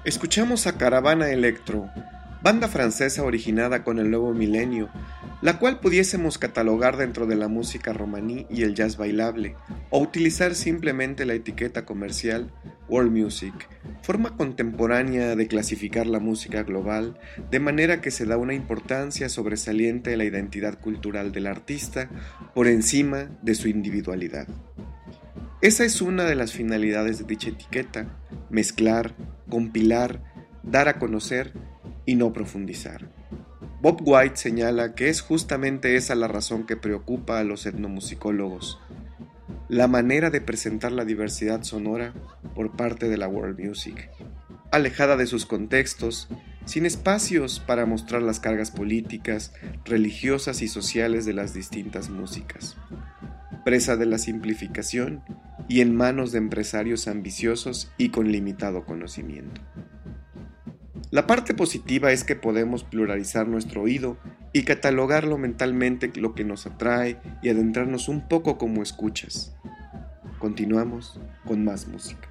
Escuchamos a Caravana Electro, banda francesa originada con el nuevo milenio, la cual pudiésemos catalogar dentro de la música romaní y el jazz bailable, o utilizar simplemente la etiqueta comercial World Music, forma contemporánea de clasificar la música global, de manera que se da una importancia sobresaliente a la identidad cultural del artista por encima de su individualidad. Esa es una de las finalidades de dicha etiqueta: mezclar, compilar, dar a conocer y no profundizar. Bob White señala que es justamente esa la razón que preocupa a los etnomusicólogos: la manera de presentar la diversidad sonora por parte de la world music, alejada de sus contextos, sin espacios para mostrar las cargas políticas, religiosas y sociales de las distintas músicas, presa de la simplificación y en manos de empresarios ambiciosos y con limitado conocimiento. La parte positiva es que podemos pluralizar nuestro oído y catalogarlo mentalmente lo que nos atrae y adentrarnos un poco como escuchas. Continuamos con más música.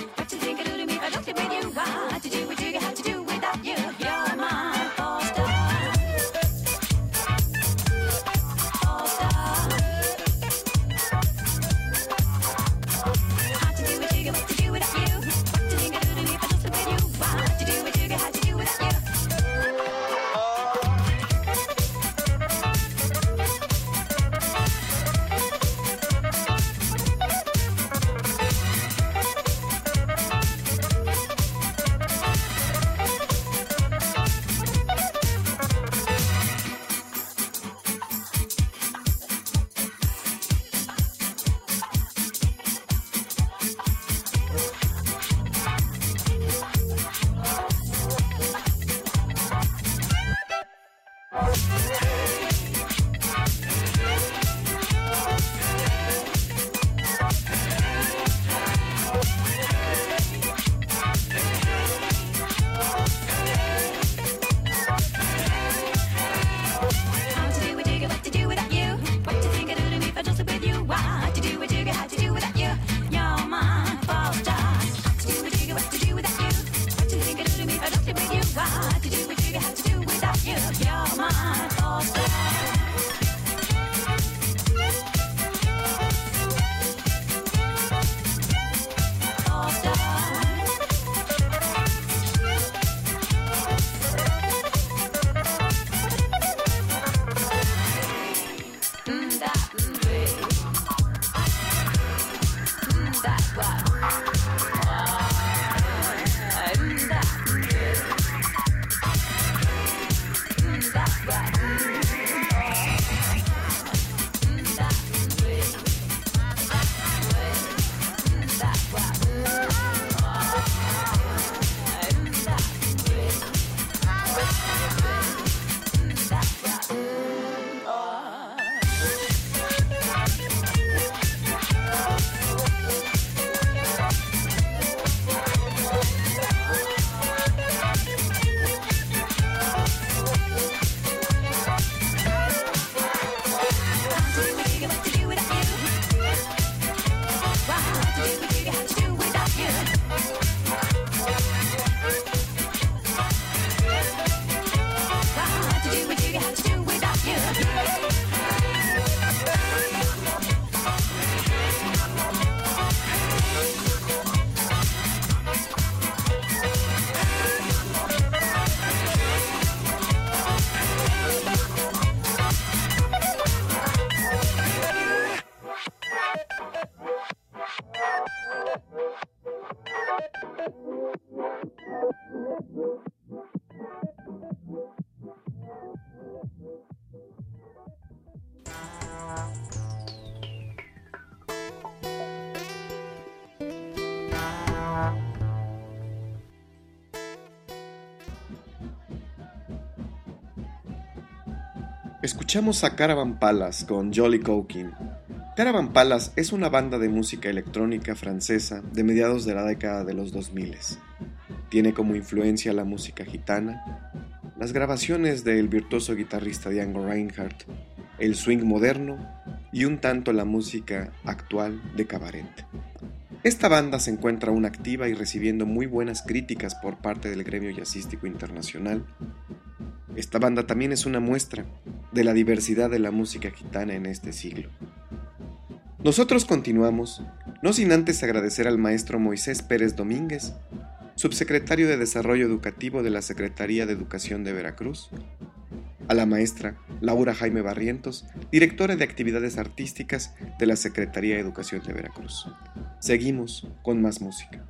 You're my all-star. Escuchamos a Caravan Palace con Jolly Cookin. Caravan Palace es una banda de música electrónica francesa de mediados de la década de los 2000. Tiene como influencia la música gitana, las grabaciones del virtuoso guitarrista Django Reinhardt, el swing moderno y un tanto la música actual de cabaret. Esta banda se encuentra aún activa y recibiendo muy buenas críticas por parte del gremio jazzístico internacional. Esta banda también es una muestra de la diversidad de la música gitana en este siglo. Nosotros continuamos, no sin antes agradecer al maestro Moisés Pérez Domínguez, subsecretario de Desarrollo Educativo de la Secretaría de Educación de Veracruz, a la maestra Laura Jaime Barrientos, directora de Actividades Artísticas de la Secretaría de Educación de Veracruz. Seguimos con más música.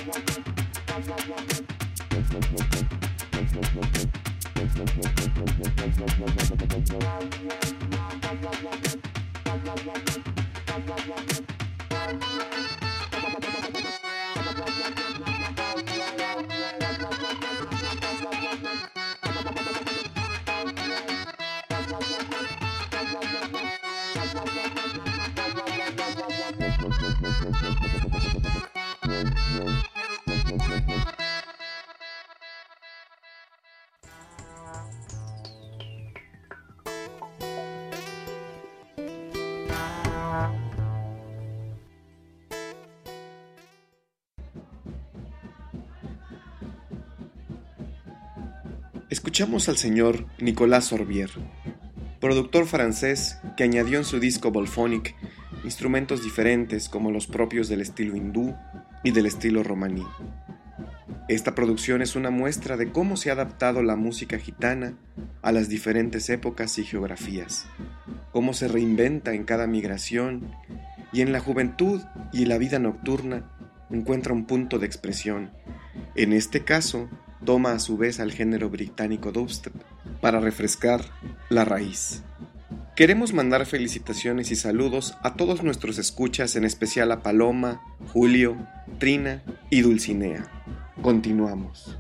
Escuchamos al señor Nicolas Sorbier, productor francés que añadió en su disco Volphonic instrumentos diferentes como los propios del estilo hindú y del estilo romaní. Esta producción es una muestra de cómo se ha adaptado la música gitana a las diferentes épocas y geografías, cómo se reinventa en cada migración y en la juventud y la vida nocturna encuentra un punto de expresión. En este caso, toma a su vez al género británico dubstep para refrescar la raíz. Queremos mandar felicitaciones y saludos a todos nuestros escuchas, en especial a Paloma, Julio, Trina y Dulcinea. Continuamos.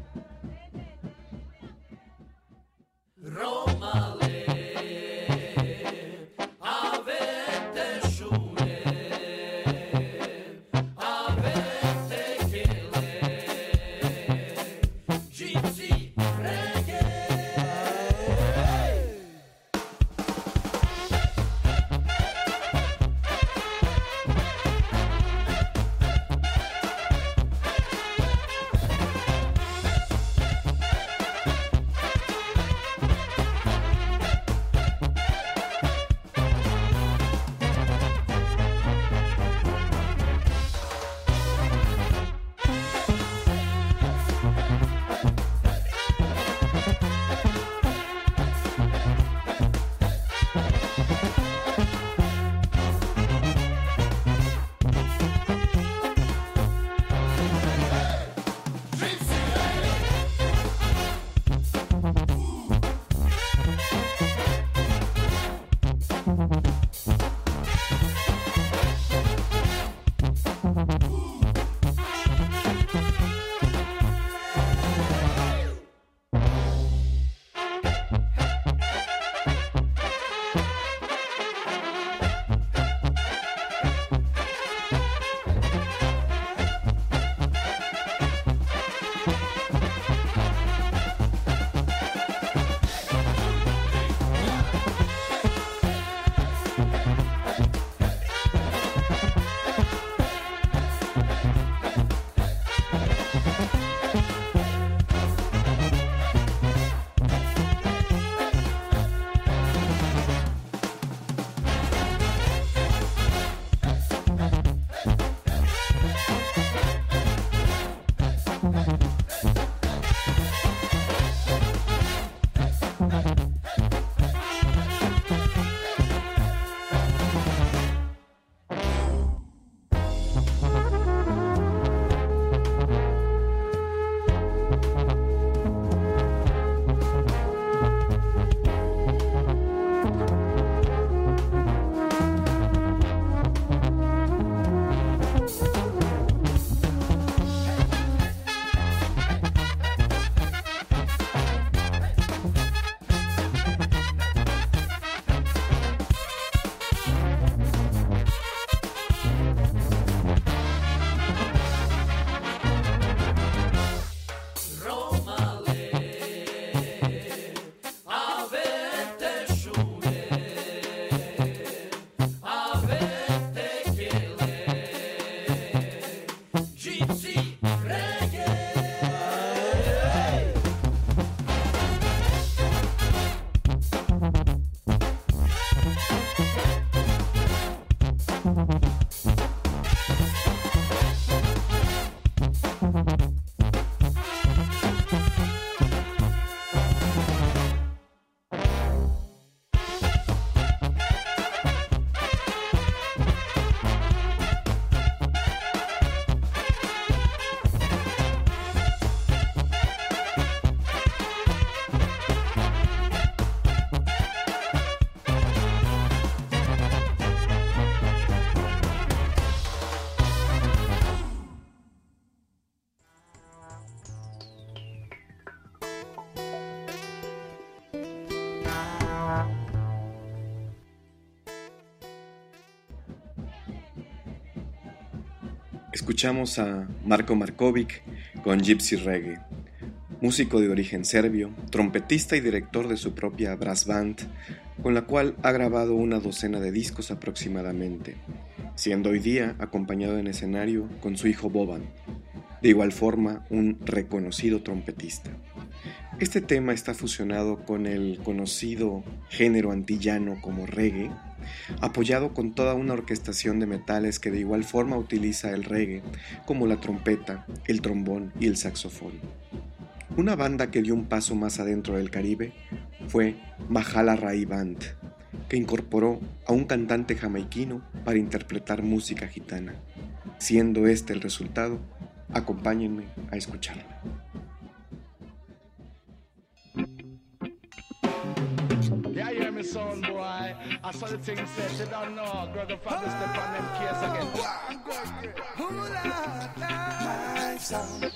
Escuchamos a Marko Markovic con Gypsy Reggae, músico de origen serbio, trompetista y director de su propia brass band, con la cual ha grabado una docena de discos aproximadamente, siendo hoy día acompañado en escenario con su hijo Boban, de igual forma un reconocido trompetista. Este tema está fusionado con el conocido género antillano como reggae, apoyado con toda una orquestación de metales que de igual forma utiliza el reggae, como la trompeta, el trombón y el saxofón. Una banda que dio un paso más adentro del Caribe fue Mahala Rai Band, que incorporó a un cantante jamaiquino para interpretar música gitana. Siendo este el resultado, acompáñenme a escucharlo. Yeah, hear me sound boy. I saw the thing said, you don't know. Girl, the father step on them case again. My sound.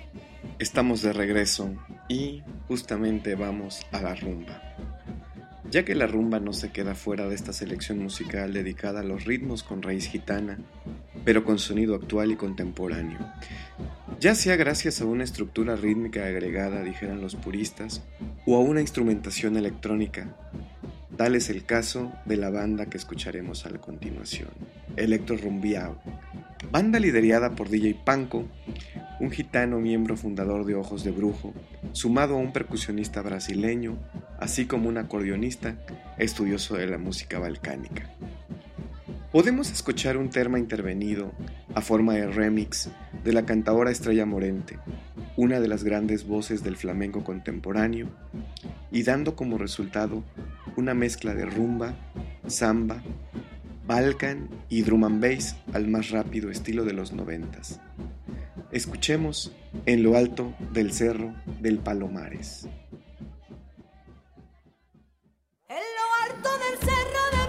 Estamos de regreso y justamente vamos a la rumba. ya que la rumba no se queda fuera de esta selección musical dedicada a los ritmos con raíz gitana, pero con sonido actual y contemporáneo, ya sea gracias a una estructura rítmica agregada, dijeran los puristas, o a una instrumentación electrónica. Tal es el caso de la banda que escucharemos a continuación, Electro Rumbiao, banda liderada por DJ Panko, un gitano miembro fundador de Ojos de Brujo, sumado a un percusionista brasileño, así como un acordeonista estudioso de la música balcánica. Podemos escuchar un tema intervenido a forma de remix de la cantadora Estrella Morente, una de las grandes voces del flamenco contemporáneo, y dando como resultado una mezcla de rumba, samba, balkan y drum and bass al más rápido estilo de los 90s. Escuchemos En lo alto del cerro del Palomares. En lo alto del cerro del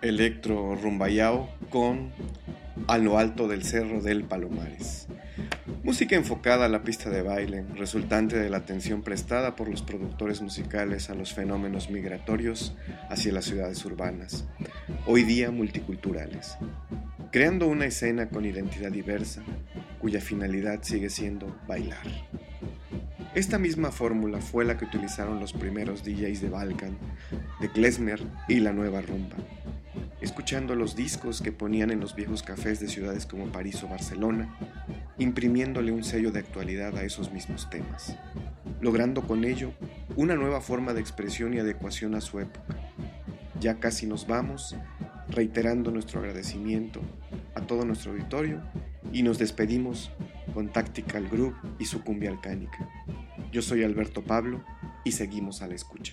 Electro Rumbayao con A lo alto del cerro del Palomares. Música enfocada a la pista de baile, resultante de la atención prestada por los productores musicales a los fenómenos migratorios hacia las ciudades urbanas, hoy día multiculturales, creando una escena con identidad diversa, cuya finalidad sigue siendo bailar. Esta misma fórmula fue la que utilizaron los primeros DJs de Balkan, de Klezmer y La Nueva Rumba, escuchando los discos que ponían en los viejos cafés de ciudades como París o Barcelona, imprimiéndole un sello de actualidad a esos mismos temas, logrando con ello una nueva forma de expresión y adecuación a su época. Ya casi nos vamos, reiterando nuestro agradecimiento a todo nuestro auditorio y nos despedimos con Tactical Group y su cumbia alcánica. Yo soy Alberto Pablo y seguimos a la escucha.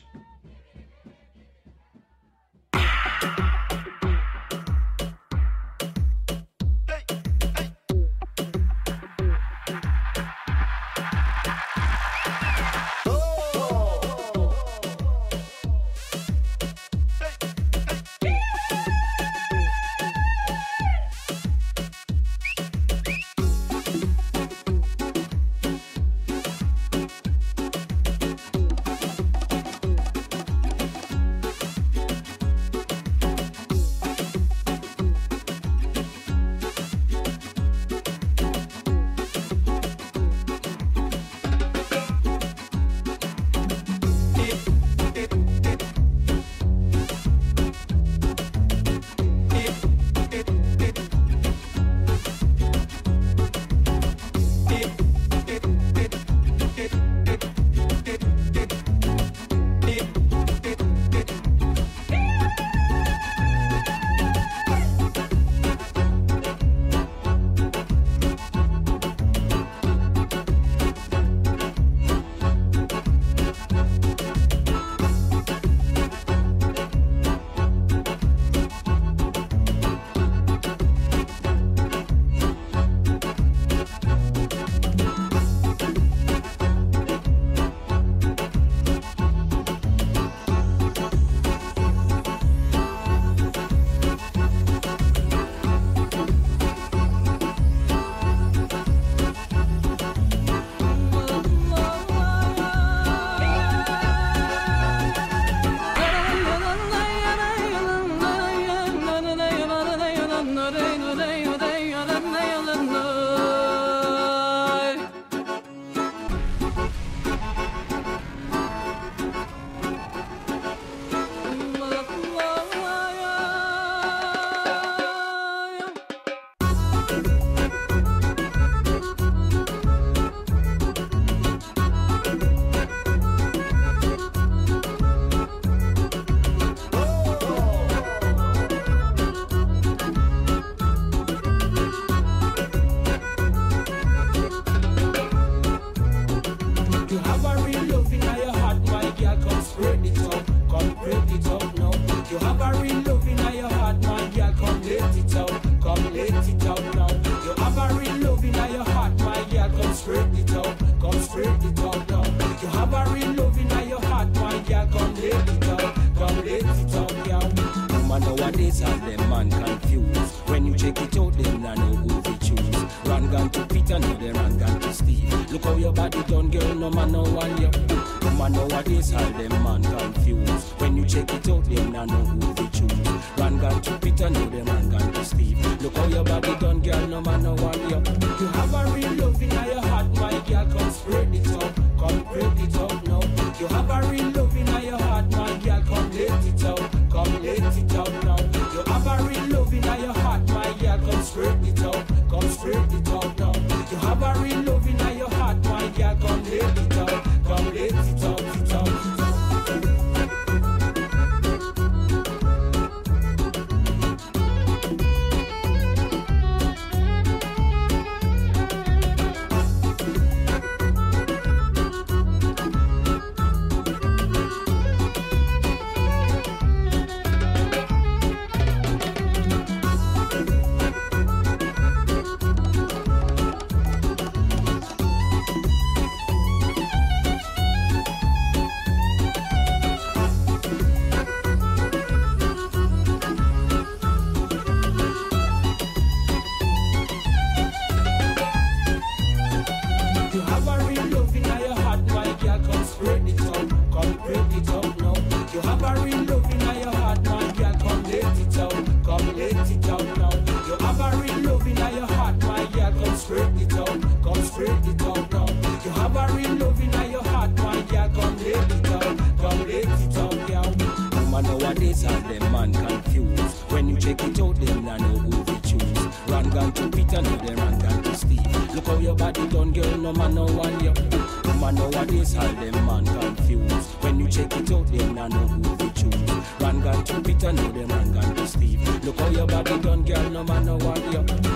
gone to Peter, no them man gone to Steve. Look how your body done, girl, no man no one you. No man nowadays, all them man confused. When you check it out, them nah know who to choose. Man gone to Peter, no them man gone to Steve. Look how your body done, girl, no man no one you.